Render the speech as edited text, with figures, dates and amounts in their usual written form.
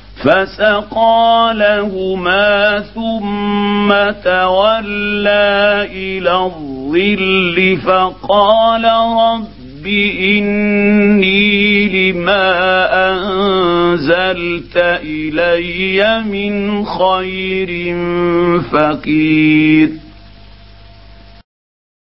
فسقى لهما ثم تولى إلى الظل فقال رب إني لما أنزلت إلي من خير فقير.